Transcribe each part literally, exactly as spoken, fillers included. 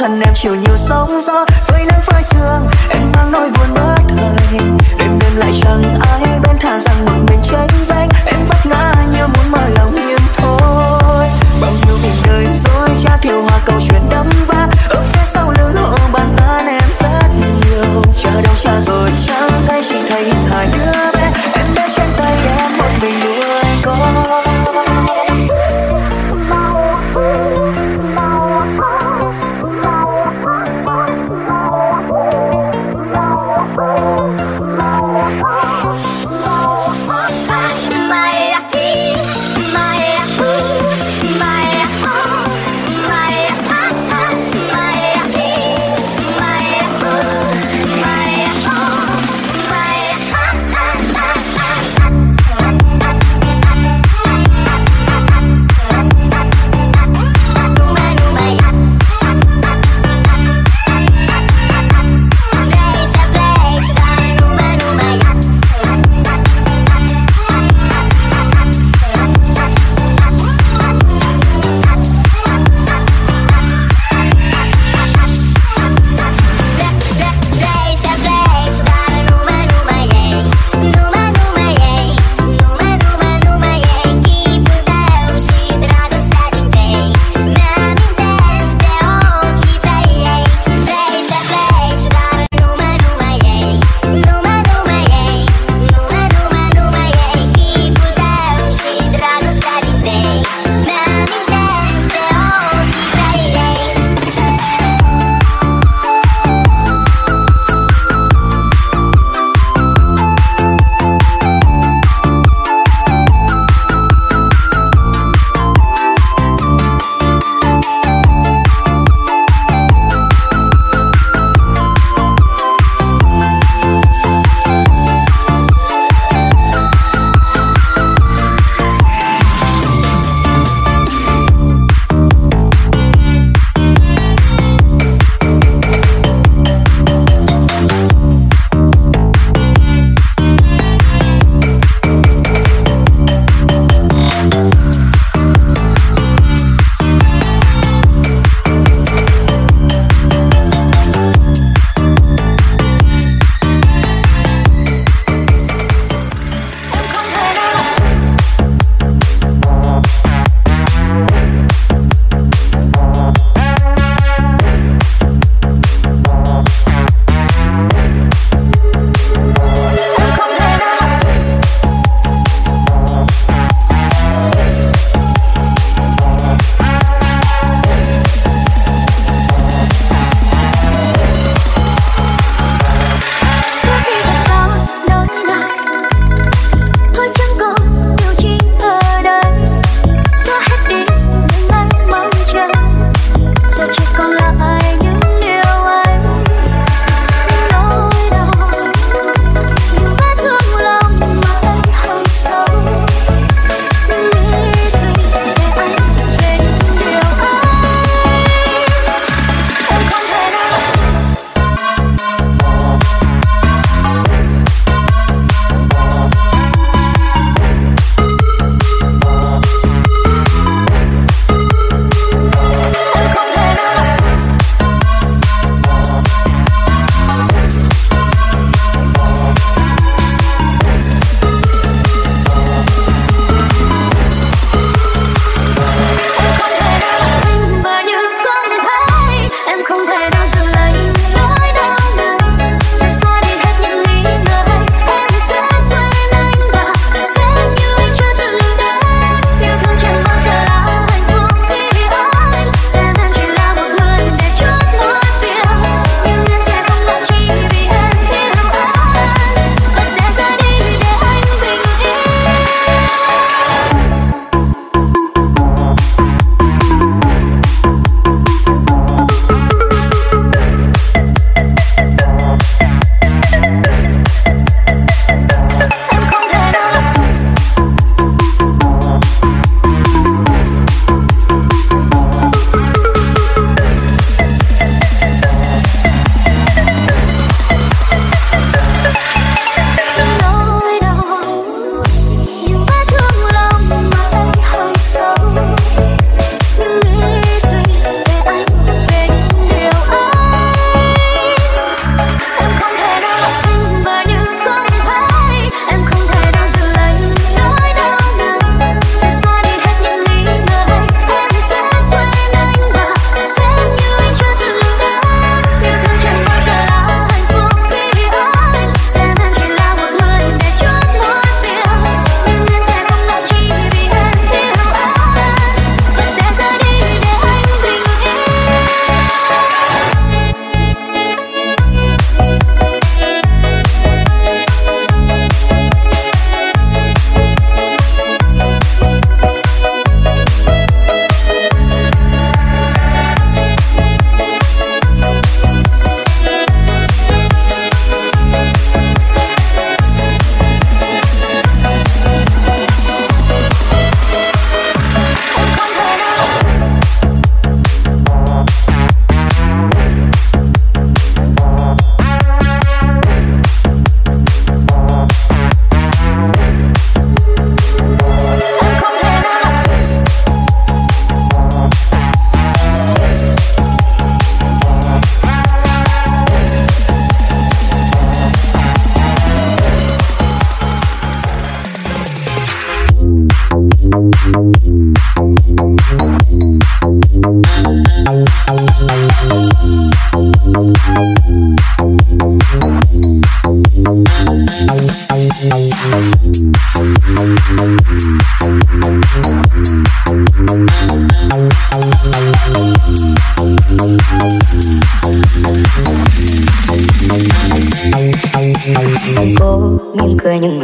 thân em chịu nhiều sóng gió, với nắng phai sương em mang nỗi buồn mất thời. Đêm đêm lại chẳng ai bên, thà rằng một mình tranh vách, em vấp ngã như muốn mở lòng nhưng thôi. Bao nhiêu tình đời dối trá thiêu hoa câu chuyện đẫm vá, ở phía sau lưng hộ bàn tán em rất nhiều. Chờ đâu chờ rồi chẳng thấy, chỉ thấy hai đứa bé, em bé trên tay em một mình nuôi con. Bye.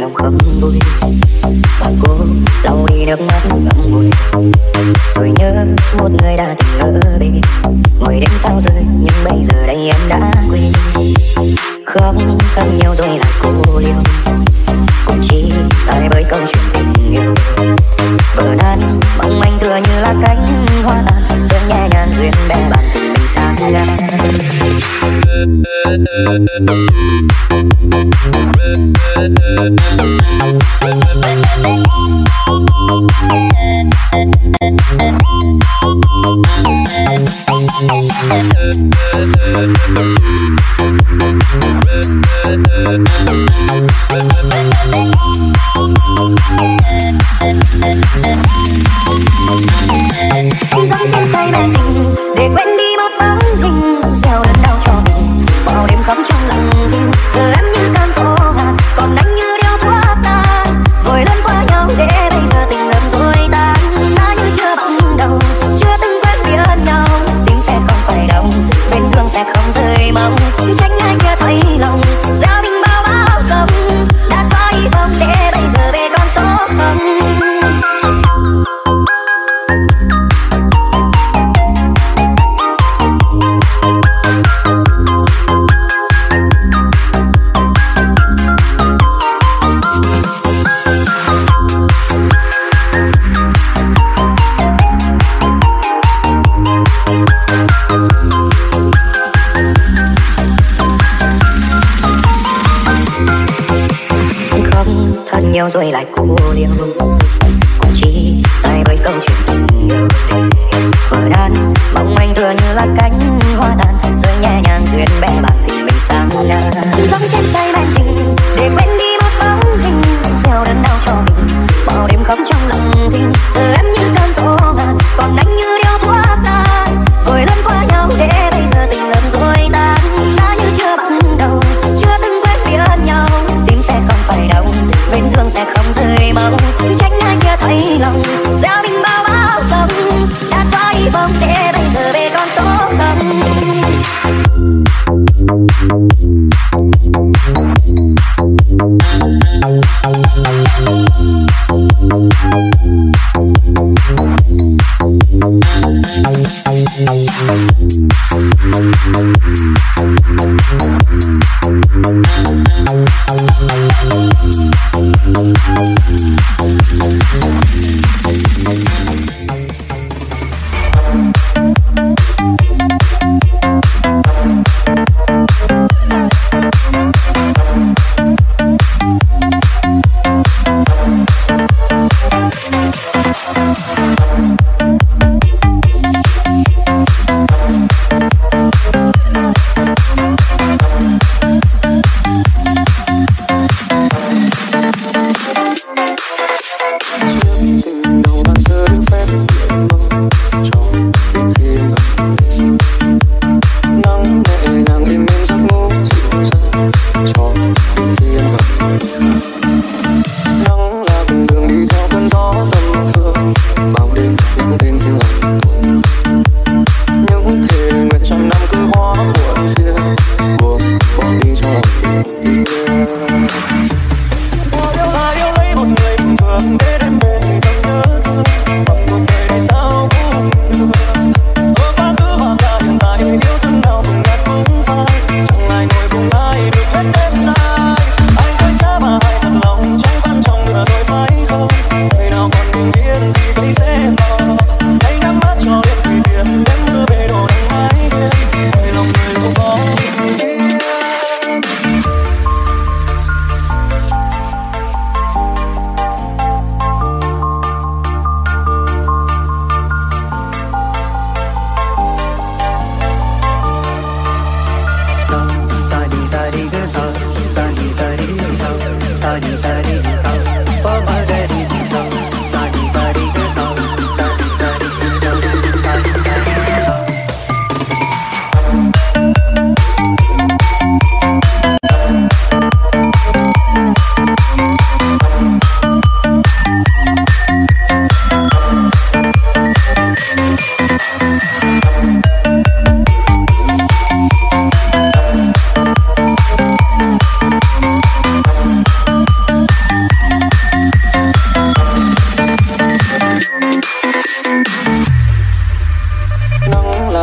lòng không vui, và cô lau đi nước mắt ngậm ngùi, rồi nhớ một người đã từng ở bên, ngồi đêm sao rơi nhưng bây giờ đây em đã quên. Khóc thật nhiều rồi lại cô liêu, cũng chỉ tại bởi câu chuyện tình yêu vỡ tan mong manh tựa như là cánh hoa tàn, rơi nhẹ nhàng duyên bé bàn tình mình xa lạ. Dẫm trên say mê tình để quên đi một bóng hình, gieo lần đau cho mình bao đêm khóc trong lặng thinh. Giờ em như cơn gió ngàn, còn anh như điếu thuốc tan, vội lẫn qua nhau để bây giờ tình ngầm rồi tan. Xa như chưa bằng đầu, chưa từng quen biết nhau, tim sẽ không phải đau, vết thương sẽ không rơi mong. Tránh ai kia thấy lòng, gieo mình bao bao dòng, đã có hy vọng để bây giờ về con số không. Nhiều rồi lại cô liêu, cũng chỉ tại bởi câu chuyện tình yêu vỡ tan mong manh tựa như là cánh hoa tàn, rơi nhẹ nhàng duyên bé bàn tình mình sang ngã. Dẫm trên say mê tình để quên đi một bóng hình, gieo đớn đau cho mình bao đêm khóc trong lặng thinh. Giờ em như cơn gió ngàn, còn anh như điếu thuốc tan, vội lẫn qua nhau để bây giờ tình ngầm rồi tan. Xa như chưa bằng đầu, chưa từng quen biết nhau, tim sẽ không phải đau, vết thương sẽ không rơi mong. Tránh ai kia thấy lòng, gieo mình bao bao dòng, đã có hy vọng để bây giờ về con số không.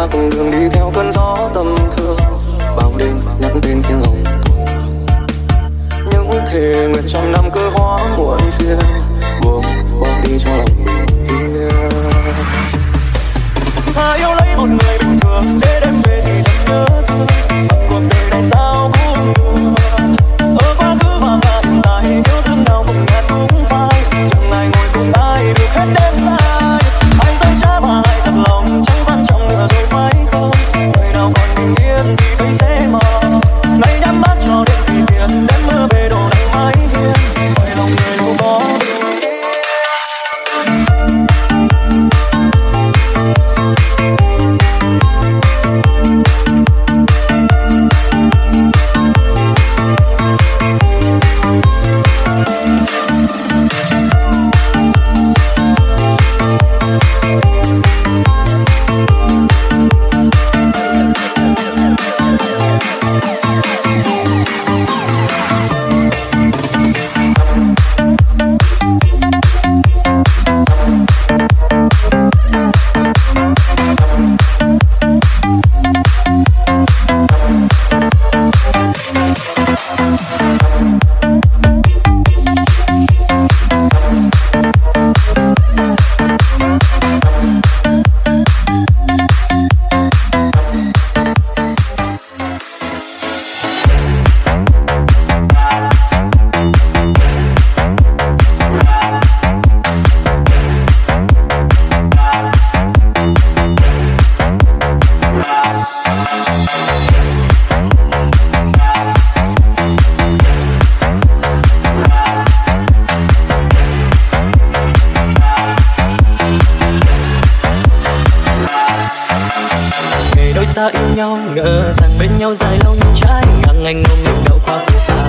cùng đường đi theo cơn gió tâm thương, bao đêm nhắc tên khiến lòng tổn thương. Những thề nguyện trăm năm cứ hóa muộn phiền, buông bỏ đi cho lòng bình yên. Ta yêu lấy một người bình thường để đêm về thì thật nhớ thương, mà cuộc đời này sao cũng được. Ở quá khứ và cả hiện tại, yêu thương nào cùng ngàn cũng phai, chẳng ai ngồi cùng ai được hết đêm dài. Ai dối trá và ai thật lòng chẳng quan trọng nữa rồi phải không? Người nào còn bình yên thì thấy dễ mò, ngày nhắm mắt cho đêm thì tiền, đêm mưa về đổ lạnh mái hiên, bởi lòng người đâu có đường. Ta yêu nhau ngờ rằng bên nhau dài lâu như trái ngang anh ôm mình đậu qua phố phà.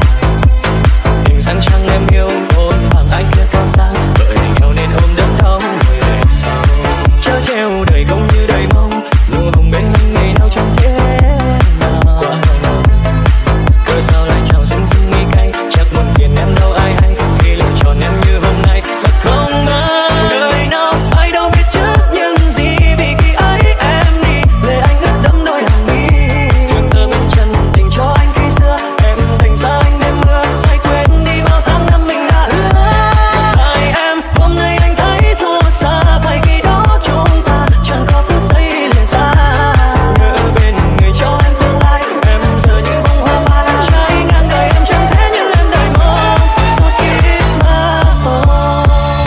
Hình dáng trăng em yêu ôi hoàng anh kia cao xa, bởi nhau nên ôm đớn đau người về sau. Chớ treo đời không như đời mong, nụ hồng bên anh ngày nào chẳng thế nào. Qua lòng cớ sao lại trào dưng dưng nghi cay, chắc một phiền em đâu ai hay khi lựa chọn em như hôm nay. Thật không ngờ đời nào ai đâu biết trước những gì, vì khi ấy em đi lệ anh ướt đẫm đôi hàng mi. Thương thơ bên chân tình cho anh khi xưa, em thành ra anh đêm mưa, phải quên đi bao tháng năm mình đã hứa. Hai em hôm nay anh thấy xót xa, phải khi đó chúng ta chẳng có phút giây liền xa. Nhớ bên người cho em tương lai, em giờ như bông hoa phai, trái ngang đời em chẳng thế như em đời mong. Suốt kiếp mà thôi.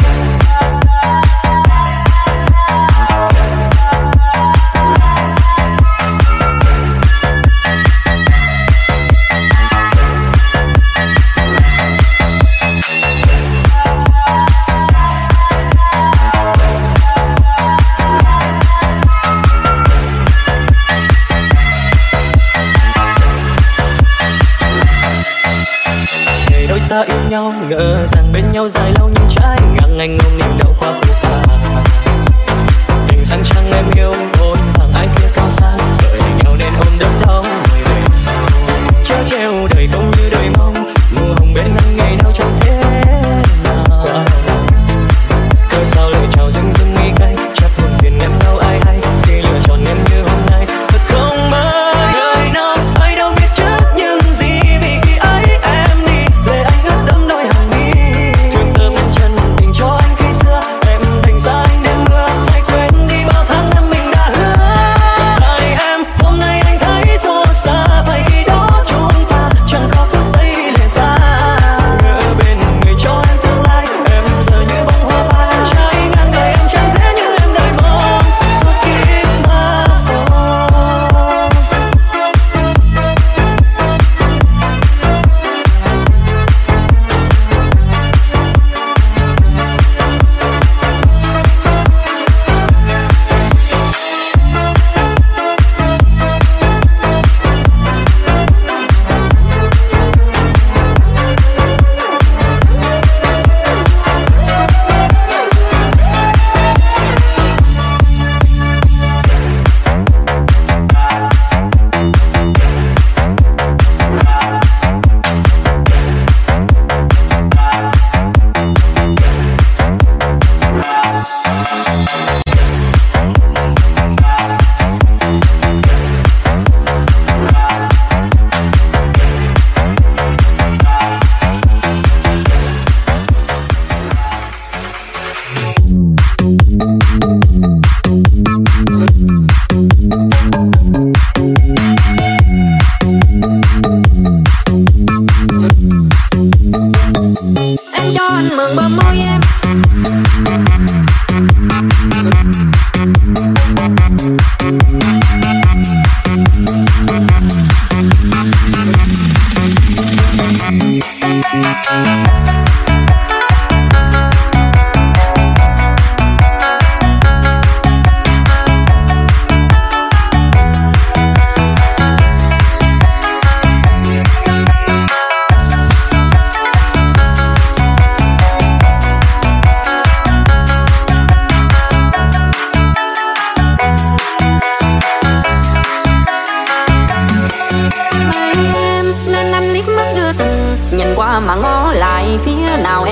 Ngày đôi ta yêu nhau ngờ rằng bên nhau dài lâu như trái ngang anh ôm niềm đậu qua phố phà. Hình dáng trăng em yêu ôi hoàng anh kia cao xa, bởi nhau nên ôm đớn đau người về sau. Chớ treo đời không như đời mong, nụ hồng bên anh ngày nào chẳng thế nào. Qua lòng cớ sao lại trào dưng dưng nghi cay, chắc một phiền em đâu ai hay khi lựa chọn em như hôm nay. Thật không mơ đời nào ai đâu biết trước những gì, vì khi ấy em đi lệ anh ướt đẫm đôi hàng mi. Thương thơ bên chân tình cho anh khi xưa, em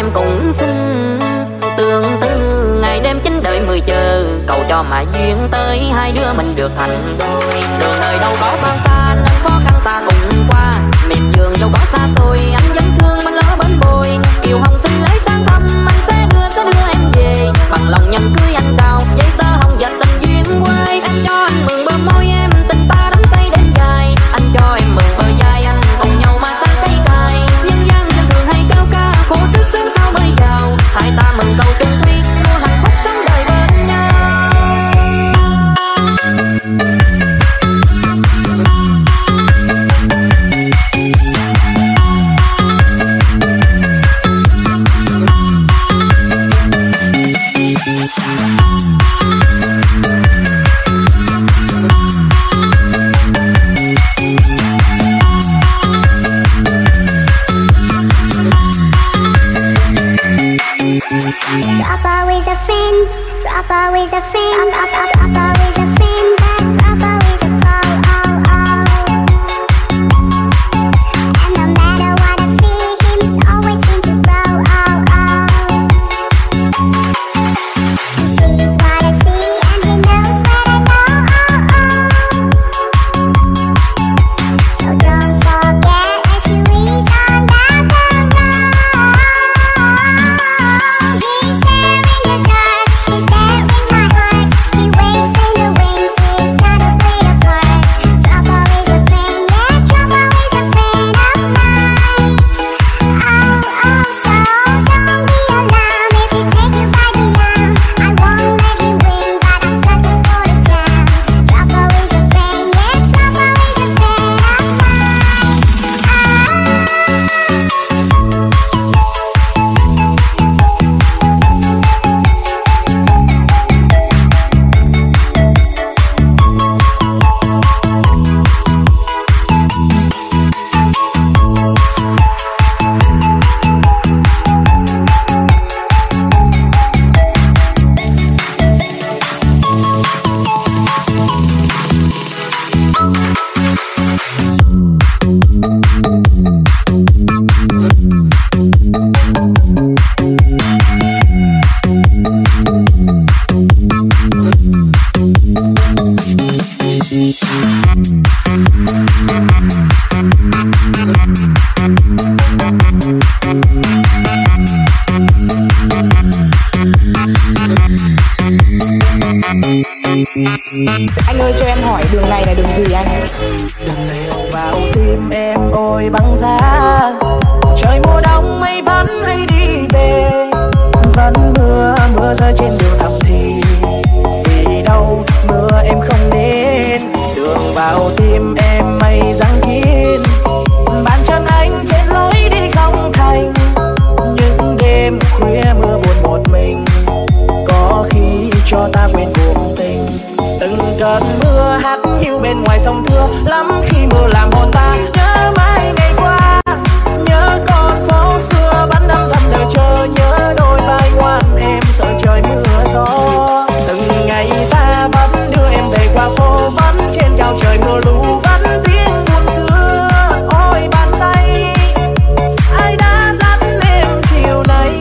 em cũng xin. Tương tư ngày đêm chính đợi mười chờ, cầu cho mà duyên tới hai đứa mình được thành đôi. Đường đời đâu có bao xa nên khó khăn ta cùng qua, miệt vườn đâu có xa xôi anh vẫn thương mình lỡ bên bồi. Kiều Hồng xin lấy sang thăm anh sẽ đưa sẽ đưa em về, bằng lòng nhận cưới anh chào giấy tờ hồng dệt tình duyên quay. Anh cho anh mượn bờ môi em tình ta đắm say đêm dài, anh cho em mượn bờ vai anh cùng nhau mà ta cây cài. Nhân gian dân thường hay cao ca khổ trước sớm sau mới giàu, hai ta mừng cầu chung thủy mua hạnh phúc sống đời bên nhau. Drop always a friend, drop always a friend, drop, drop, drop always a friend, but drop always a fall, all, all. And no matter what I feel, him always seem to grow, all, all. He sees what I see and he knows what I know, all, all. So don't forget as you ease on down the road. He's there in the dark, he's there in my heart. He waits in the wings, he's gonna play a part. Drop always a friend, yeah, drop always a friend of mine. Oh, oh, so don't be alarmed if he take you by the arm. I won't let him win, but I'm sucking for the charm. Drop always a friend, yeah, drop always a friend of mine. Anh ơi cho em hỏi đường này là đường gì anh? Đường này vào tim em ôi băng giá, trời mùa đông mây vẫn hay đi về, vẫn mưa mưa rơi trên đường thầm thì vì đâu mưa em không đến. Đường vào tim em mây giăng kín, bàn chân anh trên lối đi không thành. Những đêm khuya mưa buồn một mình, có khi cho ta quên cuộc tình. Từng cơn mưa hắt hiu bên ngoài sông Thưa, lắm khi mưa làm hồn ta nhớ mãi ngày qua. Nhớ con phố xưa vẫn âm thầm đợi chờ, nhớ đôi vai ngoan em sợ trời mưa gió. Từng ngày ta vẫn đưa em về qua phố, vẫn trên cao trời mưa lũ, vẫn tiếng buồn xưa. Ôi bàn tay ai đã dắt em chiều nay.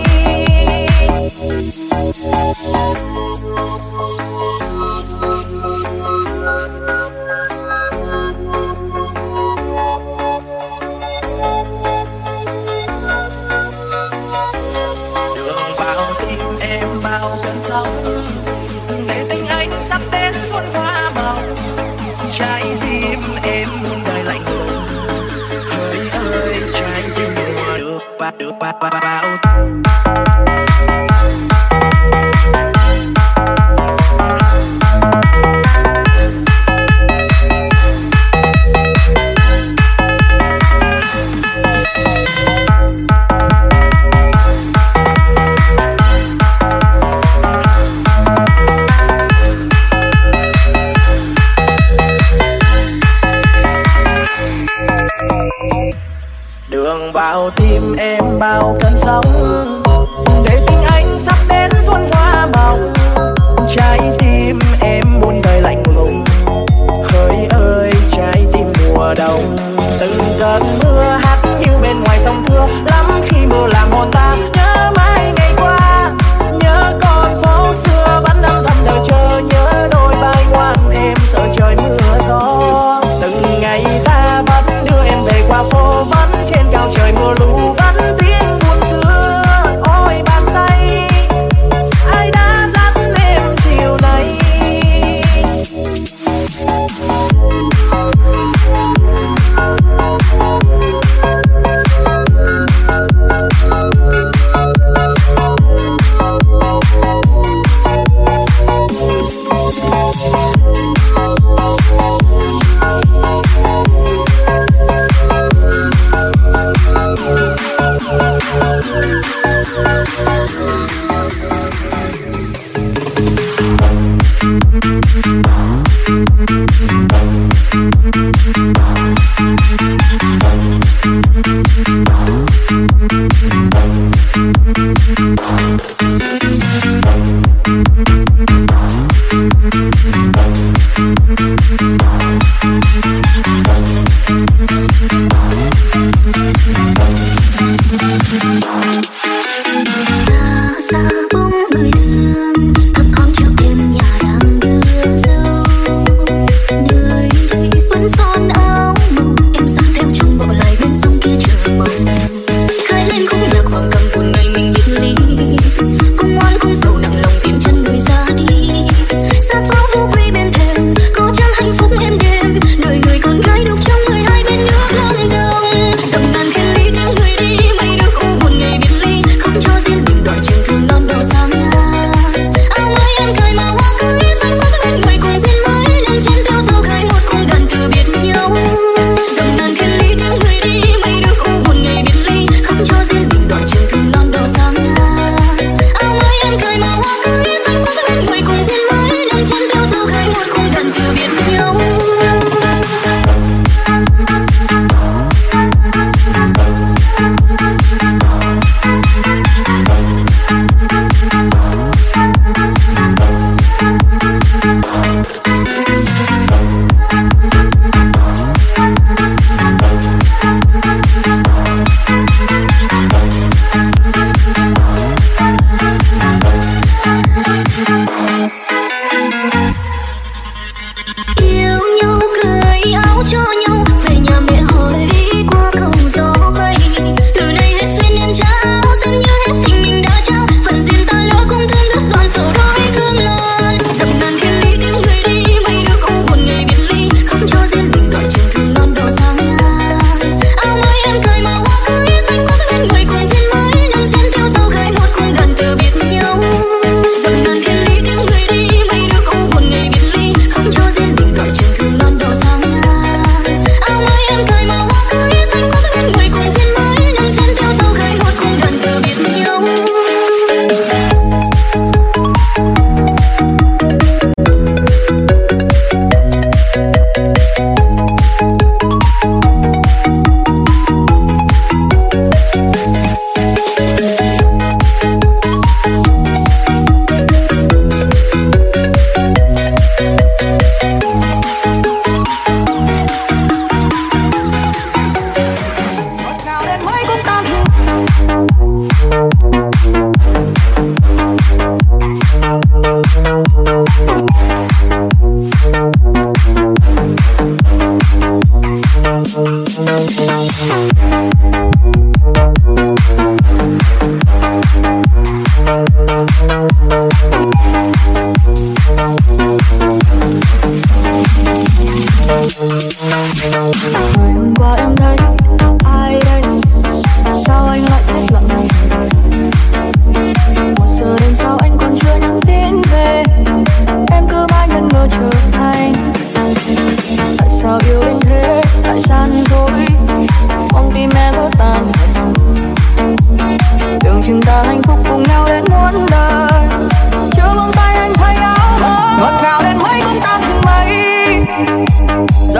Đường vào tim em bao cơn sóng, để tình anh sắp đến xuân hoa màu. Trái tim em muôn đời lạnh lùng, hỡi ơi trái tim mùa được bát được bát bát bao. Đường vào tim em bao cơn sóng,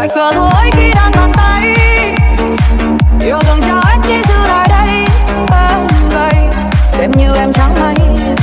dại khờ thôi khi đang bàn tay yêu thương cho hết chỉ giữ lại đây em đây xem như em chẳng hay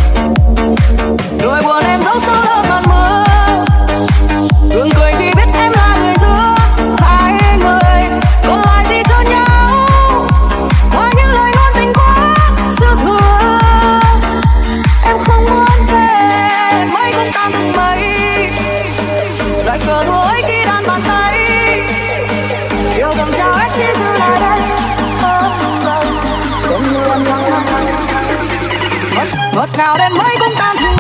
nỗi buồn em giấu sâu lớp màn mưa gương cười khi biết em là người giữa hai người còn lại gì cho nhau ngoài những lời ngôn tình quá dư thừa em không muốn về mấy cũng tan từng mây dại khờ thôi khi đàn bàn tay yêu thương cho hết chỉ giữ lại đây giống như em chẳng hay ngọt ngào đến mấy cũng tan thương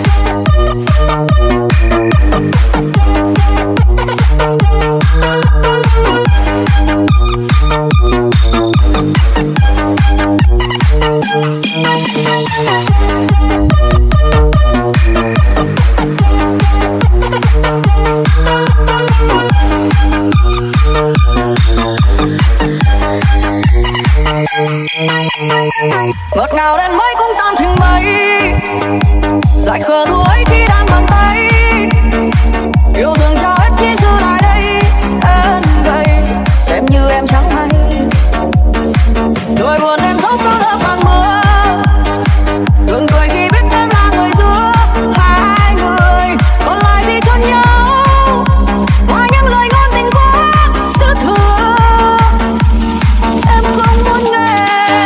ngọt ngào đến mấy cũng tan thành mây dại khờ đuối khi đang bàn tay yêu thương cho hết chỉ giữ lại đây em đây xem như em chẳng hay nỗi buồn em giấu sâu lớp màn mưa gương cười khi biết em là người giữa hai người còn lại gì cho nhau ngoài những lời ngôn tình quá dư thừa em không muốn nghe.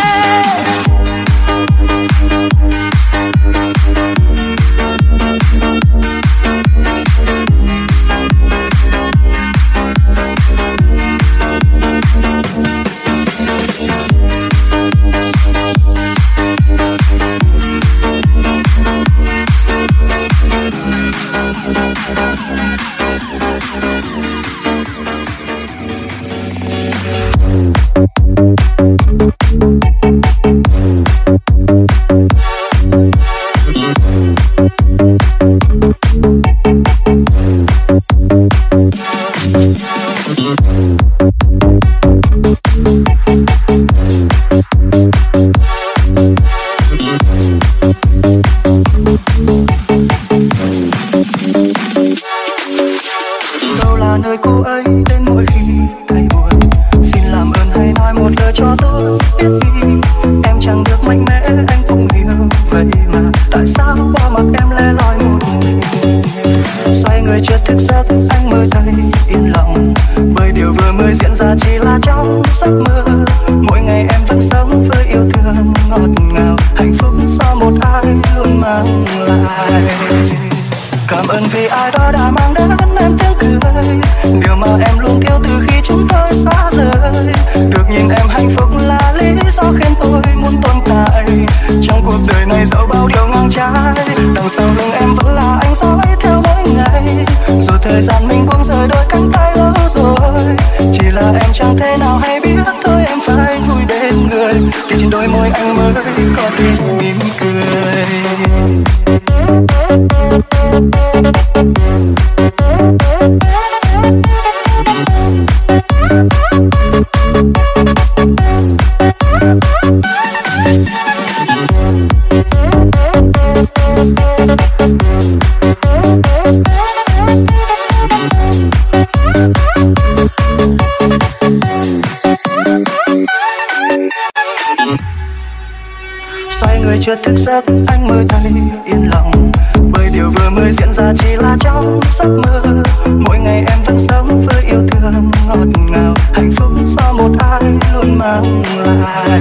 chưa thức giấc anh mới thấy yên lòng, bởi điều vừa mới diễn ra chỉ là trong giấc mơ. Mỗi ngày em vẫn sống với yêu thương ngọt ngào, hạnh phúc do một ai luôn mang lại.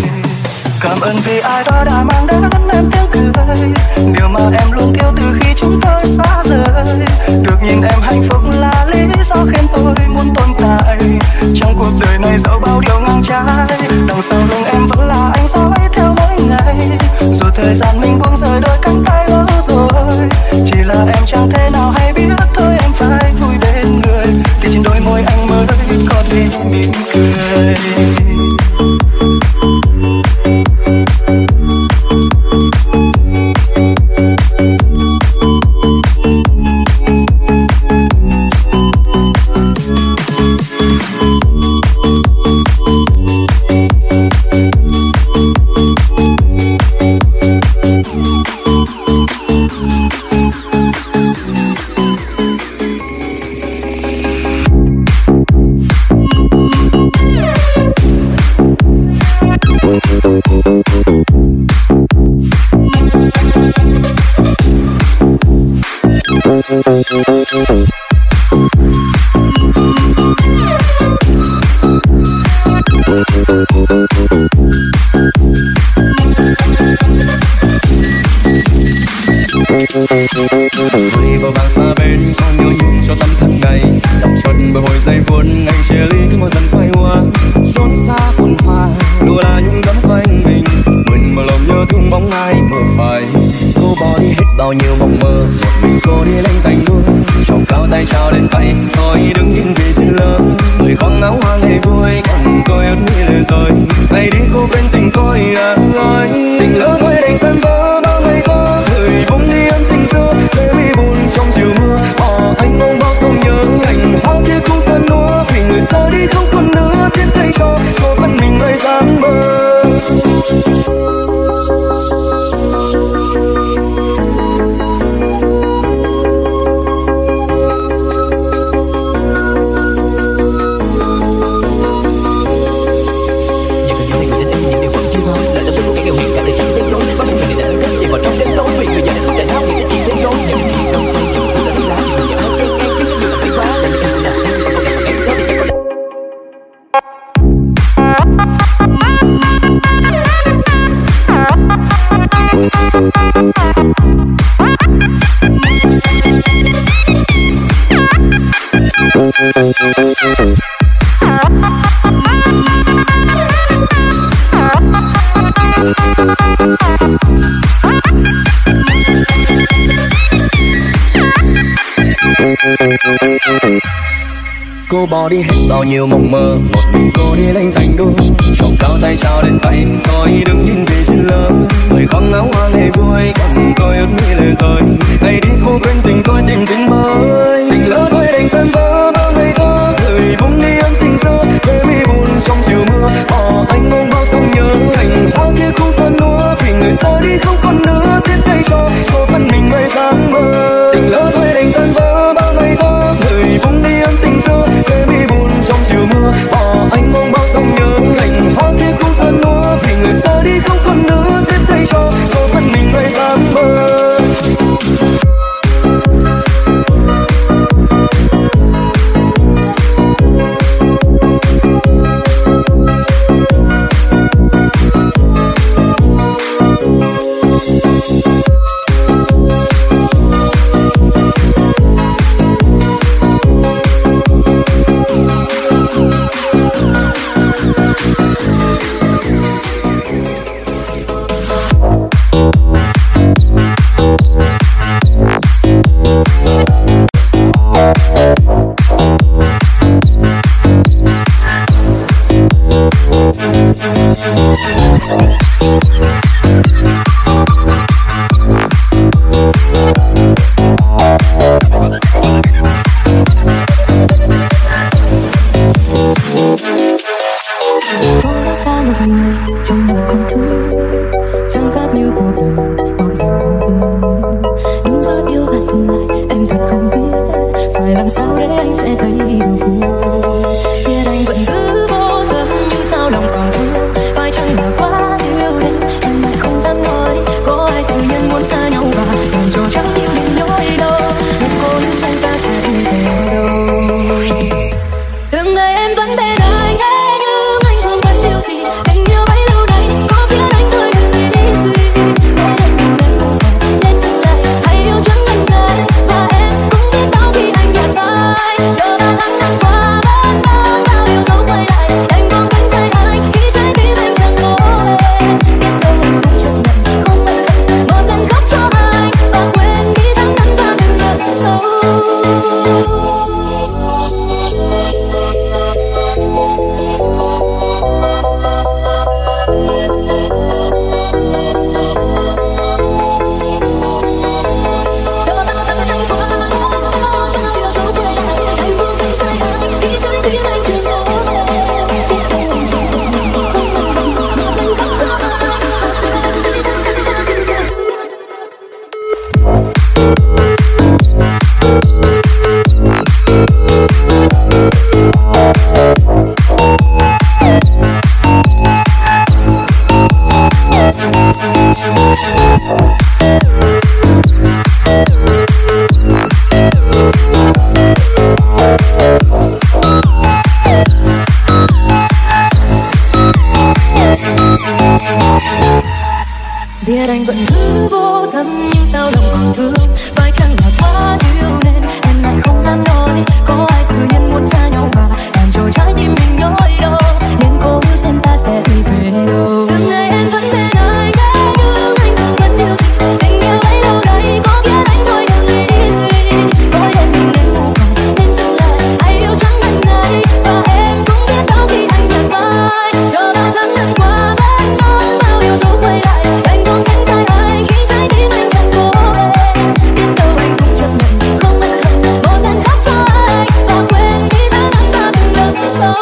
Cảm ơn vì ai đó đã mang đến em tiếng cười, điều mà em luôn yêu từ khi chúng tôi xa rời. Được nhìn em hạnh phúc là lý do khiến tôi muốn tồn tại trong cuộc đời này, dẫu bao điều ngang trái. Đằng sau lưng em vẫn là anh dõi theo mỗi ngày, dù thời gian mình buông rời đôi cánh tay lỡ rồi. Chỉ là em chẳng thể nào hay biết thôi em phải vui bên người, thì trên đôi môi anh mới có thể mỉm cười. Người vào vàng xa bên con nhớ nhung cho tâm thân này, đọc chân bởi hồi giây phút ngày chia ly cứ mơ dần phai hoa, xôn xa phồn hoa đùa là những đắm quanh mình, mình mà lòng nhớ thương bóng ai mơ phai. Cô bỏ đi hết bao nhiêu mộng mơ, một mình cô đi lên thành đua, trồng cao tay trao lên tay tôi đứng nhìn vì duyên lỡ, người khoác áo hoa ngày vui còn tôi ướt mi lời rồi, ngày đi cô quên tình tôi à ơi, tình lỡ thôi đành tan vỡ bao ngày có thời bóng đi ân tình xưa, baby buồn trong chiều mưa, họ anh mong bao không nhớ cảnh hoa kia cũng tan úa, vì người ra đi không còn nữa, tiếp tay cho cô phân mình lại dáng mơ. Cô bỏ đi hết bao nhiêu mộng mơ, một mình cô đi lên thành đô, trồng cao tay trao lên tay tôi đứng nhìn vì duyên lỡ, người khoác áo hoa ngày vui còn tôi ướt mi lời rồi, ngày đi cô quên tình tôi tìm tình mới, tình lỡ thôi đành tan vỡ bao ngày có thời bóng đi ân tình xưa, baby buồn trong chiều mưa, họ anh mong bao không nhớ cảnh hoa kia cũng tan úa, vì người ra đi không còn nữa, tiếp tay cho cô phân mình mai dáng mơ, tình lỡ thôi đành tan vỡ bao ngày có thời bóng đi ân tình xưa, baby buồn trong chiều mưa, họ anh mong bao không nhớ cảnh hoa kia cũng tan úa, vì người ra đi không còn nữa, tiếp tay cho cô phân mình mai dáng mơ. Biết anh vẫn cứ vô tâm nhưng sao lòng còn thương. Phải chăng là quá yêu nên em lại không dám nói. Có ai tự nhiên muốn xa nhau và làm cho trái tim mình nhói đau. Nên cố yêu xem ta sẽ đi về đâu. Từng ngày em vẫn bên ai thế nhưng anh thường cần điều gì. Tình yêu ấy đâu đây có khiến anh thôi đừng nghĩ suy. Có đêm mình em ngủ còn nên dừng lại. Ai yêu chẳng ngần ngại và em cũng biết đâu khi anh nhạt vai. Chờ ta tháng năm qua bên non bao yêu dấu quay lại. Anh không cánh tay ai khi trái tim em chẳng cố em. Biết đâu anh cũng chấp nhận không ân hận một lần khóc cho anh và quên đi tháng năm ta từng đậm sâu.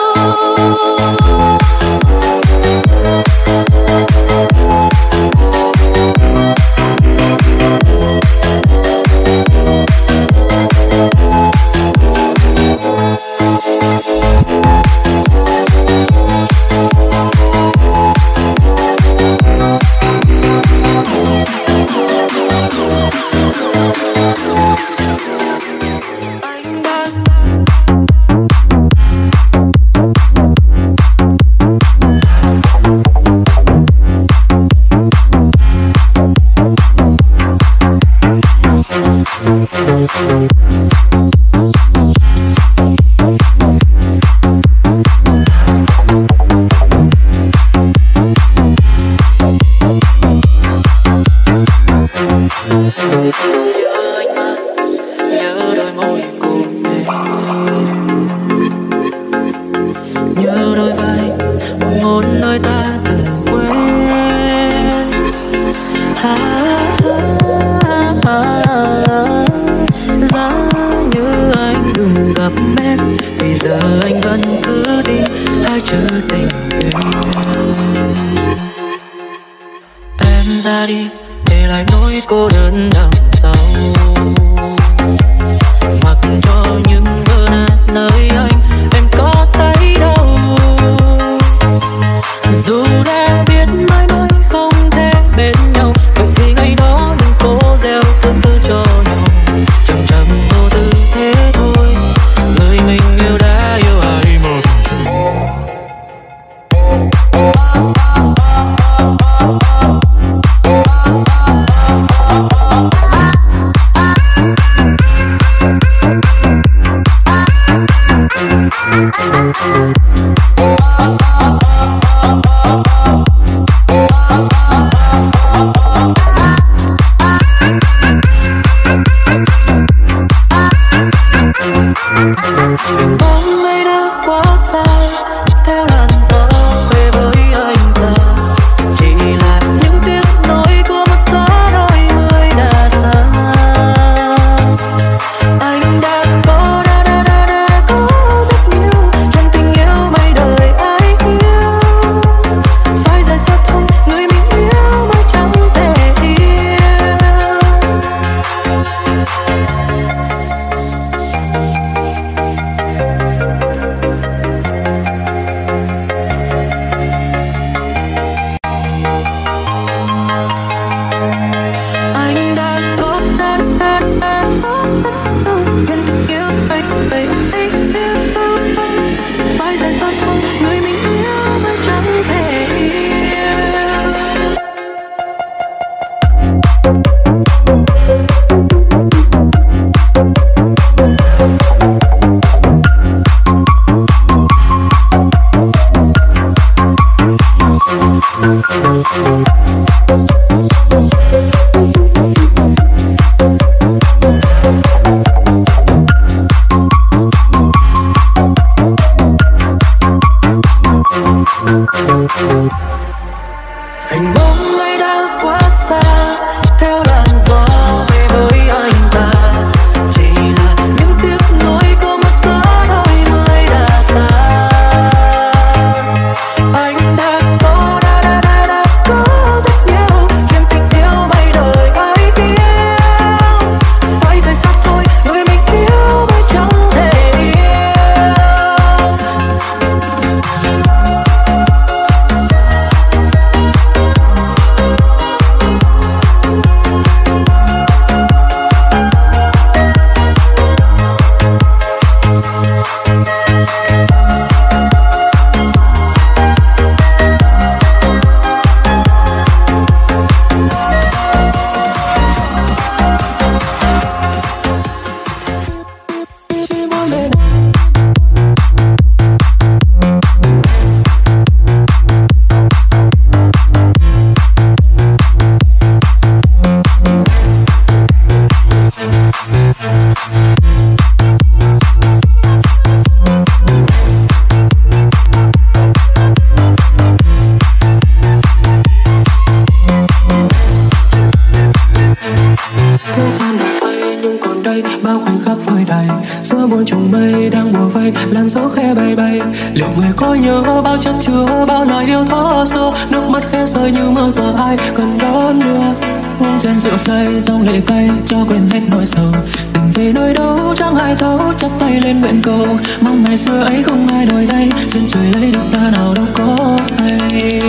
bao khoảnh khắc vơi đầy. Giữa muôn trùng mây đang bùa vây, làn gió khẽ bay bay. Liệu người có nhớ bao chất chứa, bao lời yêu thó xưa. Nước mắt khẽ rơi như mơ giờ ai cần đón đưa. Uống chén rượu say, dòng lệ cay cho quên hết nỗi sầu. Tình về nơi đâu chẳng ai thấu, chắp tay lên nguyện cầu. Mong ngày xưa ấy không ai đổi thay, xin trời lấy được ta nào đâu có hay.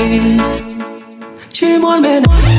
Chỉ muốn bên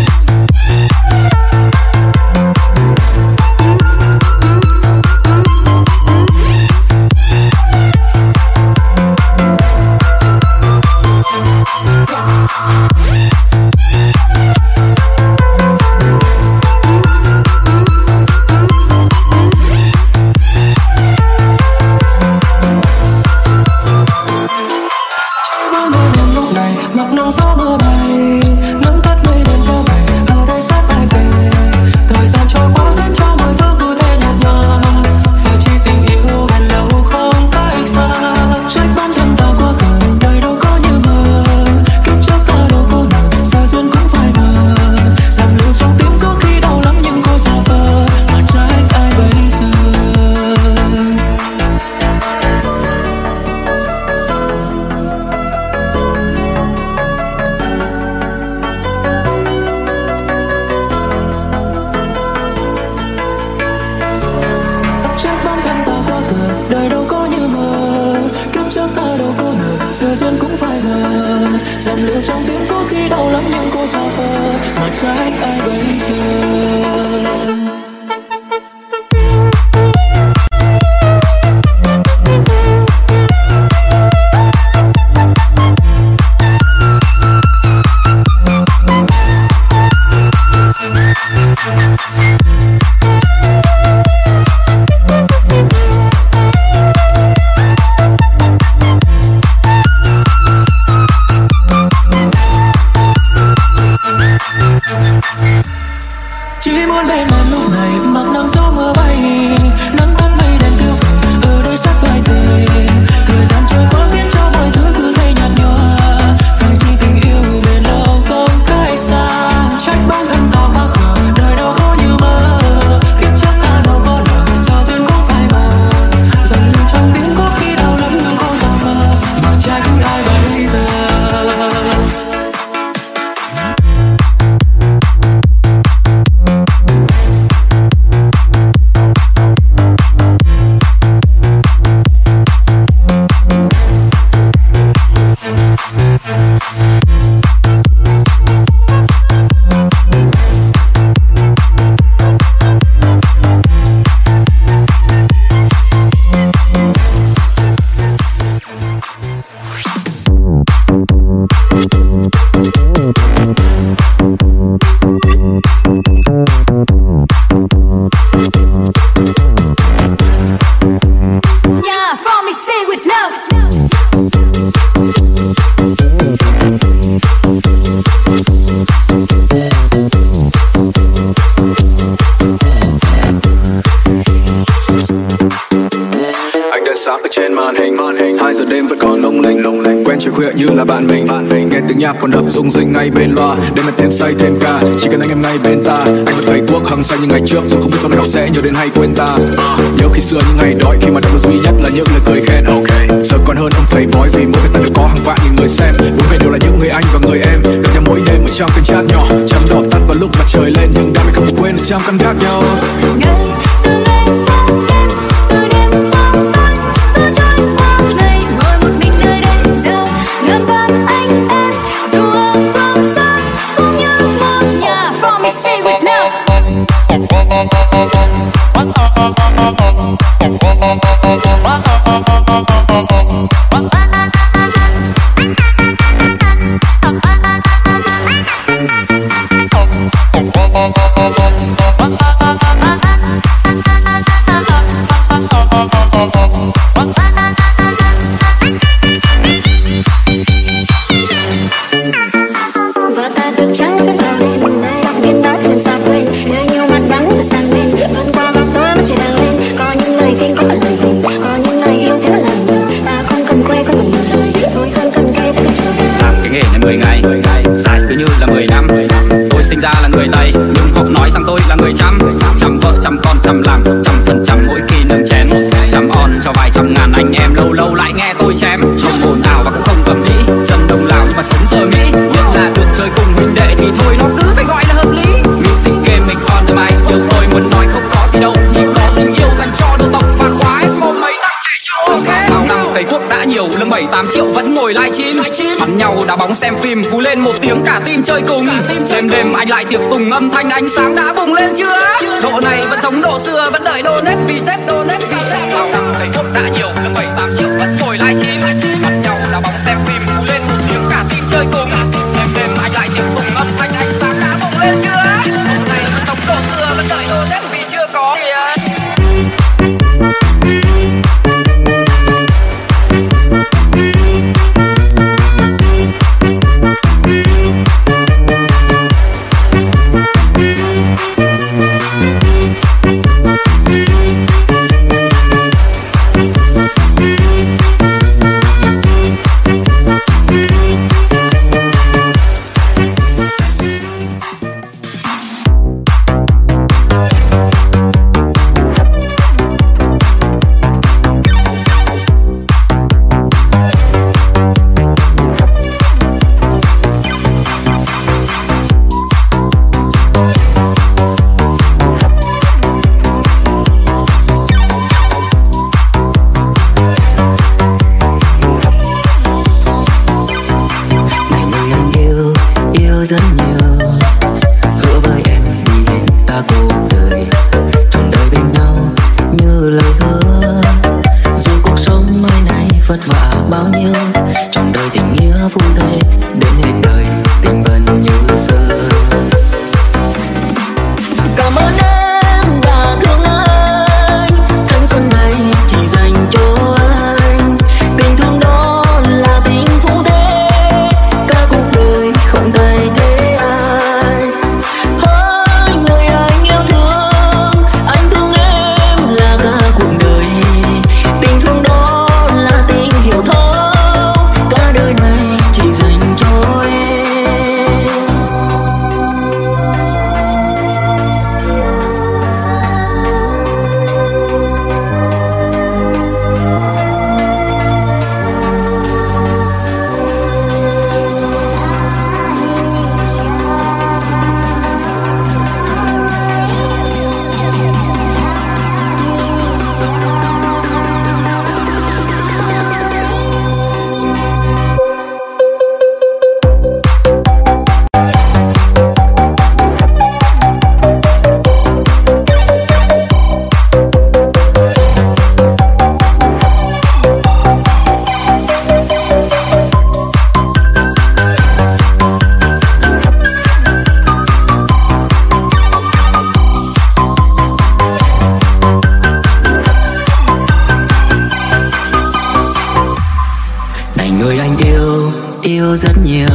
còn đập rung rinh ngay bên loa để mà thêm say thêm ca. Chỉ cần anh em ngay bên ta, anh vẫn thấy quốc hăng say như ngày trước, dù không biết sau này họ sẽ nhớ đến hay quên ta. uh, nhớ khi xưa những ngày đói, khi mà đâu duy nhất là những lời cười khen. Okay. Giờ còn hơn ông thầy bói, vì mỗi cái ta đều có hàng vạn nghìn người xem. Bốn bên đều là những người anh và người em, gặp nhau mỗi đêm ở trong kênh chat nhỏ. Chấm đỏ tắt vào lúc mặt trời lên, nhưng đam mê không có quên ở trong căn gác nhau. sinh ra là người Tây, nhưng họ nói rằng tôi là người Chăm. Chăm vợ, chăm con, chăm làm, trăm phần bảy tám triệu vẫn ngồi live stream, bắn nhau đá bóng xem phim, cú lên một tiếng cả team chơi cùng. Đêm đêm anh lại tiệc tùng, âm thanh ánh sáng đã bùng lên chưa? Độ này vẫn giống độ xưa, vẫn đợi donate vì Tết, donate vì Tết. Bao năm thầy thuốc đã nhiều, lớp bảy tám triệu vẫn ngồi live stream, bắn nhau đá bóng xem phim, cú lên một tiếng cả team chơi cùng. Đêm đêm anh lại tiệc tùng, âm thanh ánh sáng đã bùng lên chưa? Độ này vẫn giống độ xưa, vẫn đợi donate vì chưa có tiền. rất nhiều,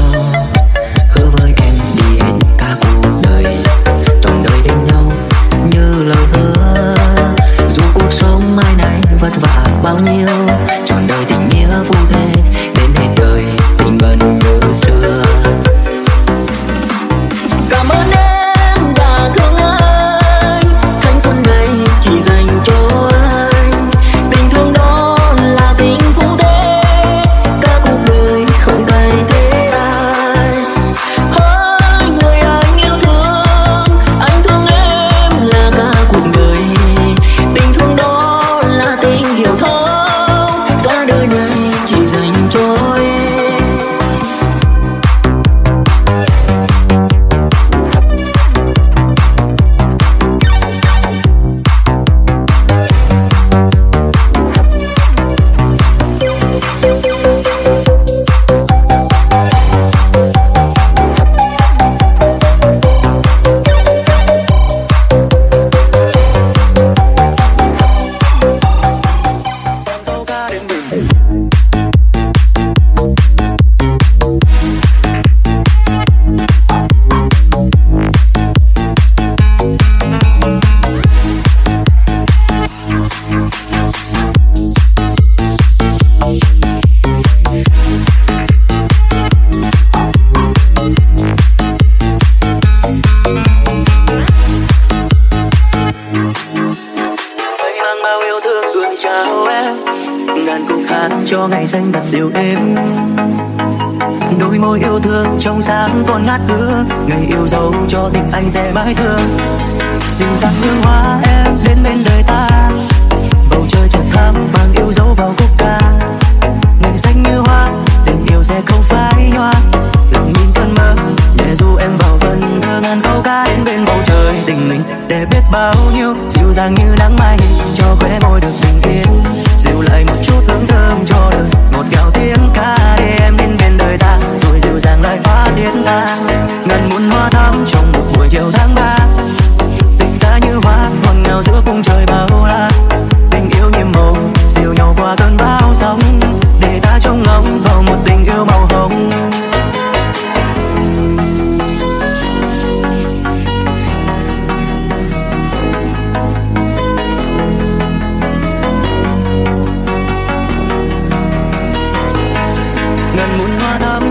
hứa với em đi hết cả cuộc đời, trọn đời bên nhau như lời hứa. Dù cuộc sống mai này vất vả bao nhiêu, trọn đời tình nghĩa phu thê đến hết đời, tình bền như xưa. Cảm ơn em đã thương anh, thanh xuân này chỉ dành cho anh. Tình thương đó là tình phu thê, cả cuộc đời không thay thế ai. Hỡi người anh yêu thương, anh thương em là cả cuộc đời. Tình thương đó là tình hiểu thấu, cả đời này chỉ dành cho em. Cho ngày xanh thật dịu êm, đôi môi yêu thương trong sáng còn ngát hương. Ngày yêu dấu cho tình anh sẽ mãi thương. Dịu dàng như hoa em đến bên đời ta, bầu trời chợt thắm vàng yêu dấu vào khúc ca. Ngày xanh như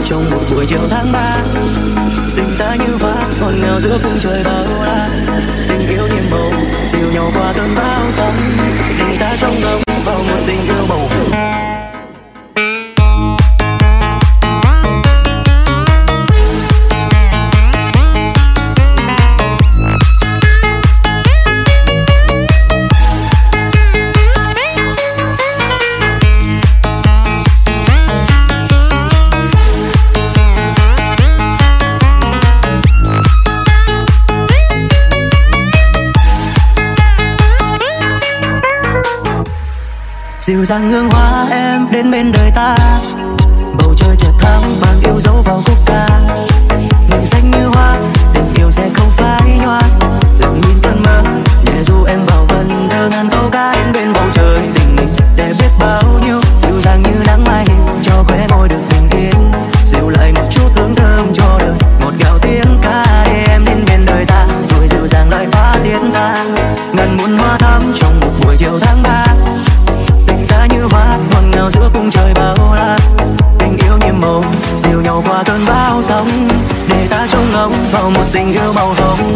trong một buổi chiều tháng ba. Tình ta như hoa ngọt ngào giữa khung trời bao la, tình yêu nhiệm màu dìu nhau qua cơn bão giông, để ta trong ngóng vào một tình yêu màu hồng. Dịu dàng hương hoa em đến bên đời ta, bầu trời chợt thoáng vàng yêu dấu vào khúc ca. Mình xanh như hoa, tình yêu sẽ không phai nhòa, lặng nhìn cơn mơ để du em vào vần thơ ngàn câu ca đến bên bầu trời. Tình mình để biết bao nhiêu, dịu dàng như nắng mai cho khóe môi được bình yên, dịu lại một chút hương thơm cho đời, ngọt ngào tiếng ca để em đến bên đời ta, rồi dịu dàng lại phá tiếng ta. Ngàn muôn hoa thắm trong một buổi chiều tháng ba, như hoa ngọt ngào giữa khung trời bao la, tình yêu nhiệm màu dìu nhau qua cơn bão giông, để ta trông ngóng vào một tình yêu màu hồng.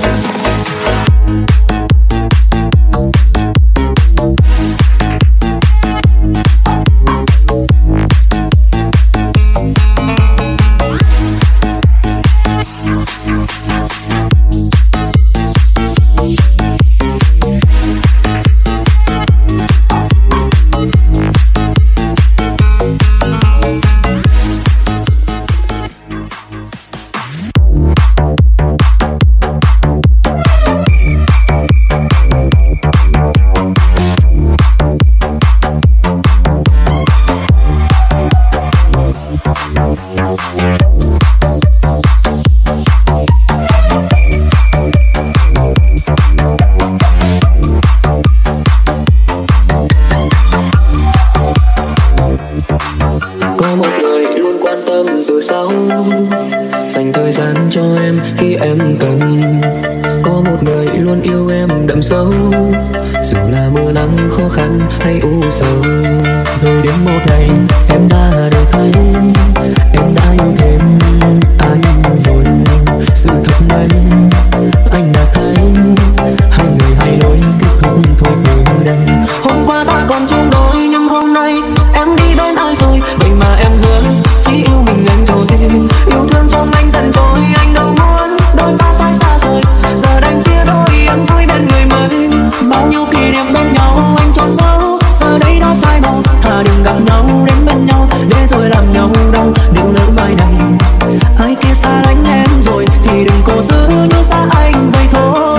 Hay u sầu rồi đến một ngày em đã được thấy em đã yêu thêm anh rồi. Sự thật này anh đã thấy hai người hai lối kết thúc thôi từ đây. Hôm qua ta còn chung đôi nhưng hôm nay em đi bên ai rồi, vậy mà em hứa chỉ yêu mình anh rồi. Yêu thương trong anh dần trôi, anh đâu muốn đôi ta phải xa rời. Giờ đành chia đôi em vui bên người mới, bao nhiêu kỷ niệm bên nhau anh chọn dấu. Giờ đây đã phai màu, thà đừng gặp nhau đến bên nhau để rồi làm nhau đau. Nếu lỡ mai này ai kia xa lánh em rồi thì đừng cố giữ như xa anh vậy thôi.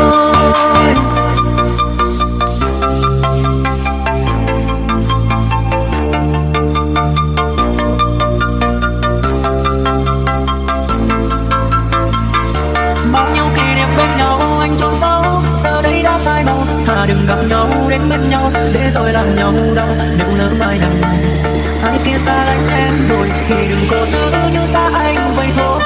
Bao nhiêu kỷ niệm bên nhau anh chọn dấu. Giờ đây đã phai màu, thà đừng gặp nhau đến bên nhau để rồi làm nhau đau. Nếu lỡ mai này ai kia xa lánh em rồi thì đừng cố giữ như xa anh vậy thôi.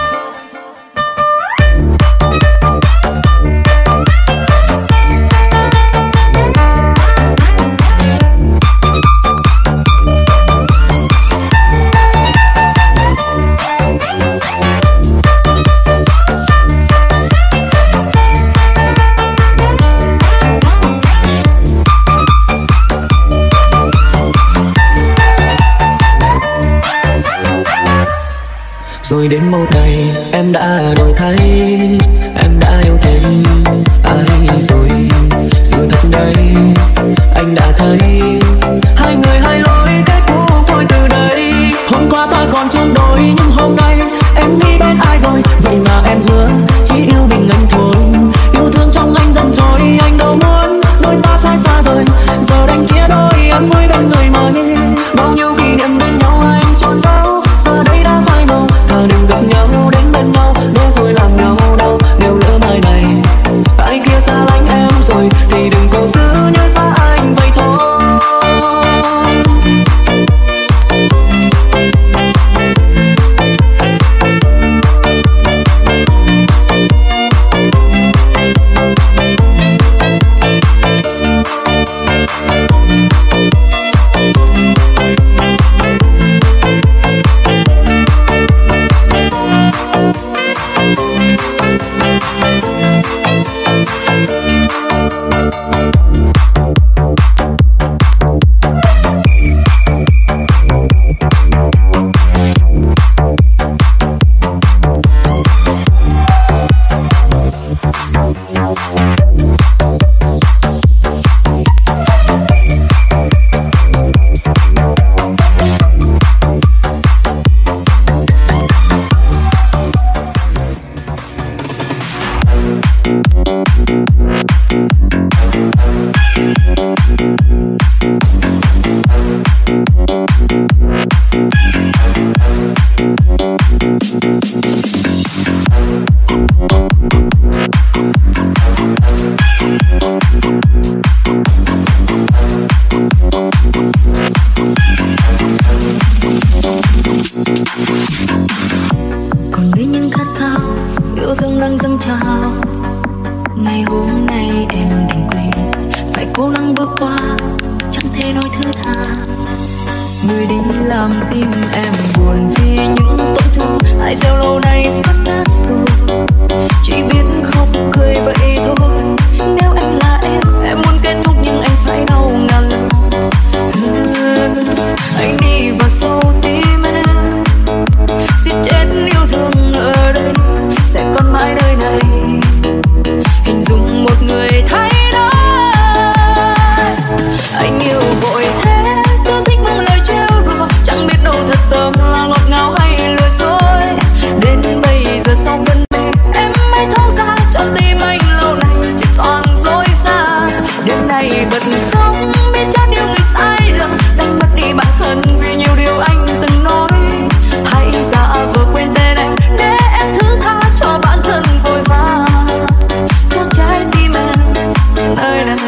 Rồi đến một ngày em đã đổi thay, em đã yêu thêm ai rồi. Sự thật đây anh đã thấy hai người hai lối kết thúc thôi từ đây. Hôm qua ta còn chung đôi nhưng hôm nay em đi bên ai rồi, vậy mà em hứa chỉ yêu mình anh thôi. Yêu thương trong anh dần trôi, anh đâu muốn đôi ta phải xa rời. Giờ đành chia đôi em vui bên người mới, bao nhiêu kỷ niệm bên nhau anh chọn dấu. Giờ đây đã phai màu, thà đừng gặp nhau đến bên nhau để rồi làm nhau đau. làm tim em buồn vì những tổn thương ai gieo lâu nay vẫn nát rồi. Chỉ biết khóc cười vậy thôi. Nếu anh là em, em muốn kết thúc nhưng anh phải đau ngàn lần. Anh đi vào sâu tim em, xin chết yêu thương ở đây sẽ còn mãi nơi này. Hình dung một người thay đổi, anh yêu vội thế, cứ thích những lời trêu đùa, chẳng biết đâu thật tâm là ngọt ngào hay lừa dối. Đến bây giờ sau gần đây em mới thấu ra trong tim anh lâu nay chỉ toàn dối xa. Đêm nay bật khóc biết chát yêu người sai lầm, đánh mất đi bản thân vì nhiều điều anh từng nói. Hãy giả vờ quên tên em để em thứ tha cho bản thân vội vã, cho trái tim em nơi này.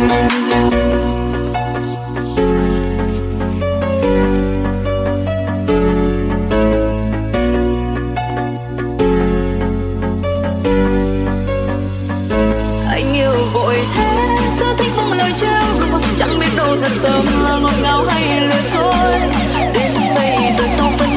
Anh yêu vội thế, cứ thích những lời trêu đùa, chẳng biết đâu thật tâm là ngọt ngào hay lừa dối. Đến bây giờ sau phân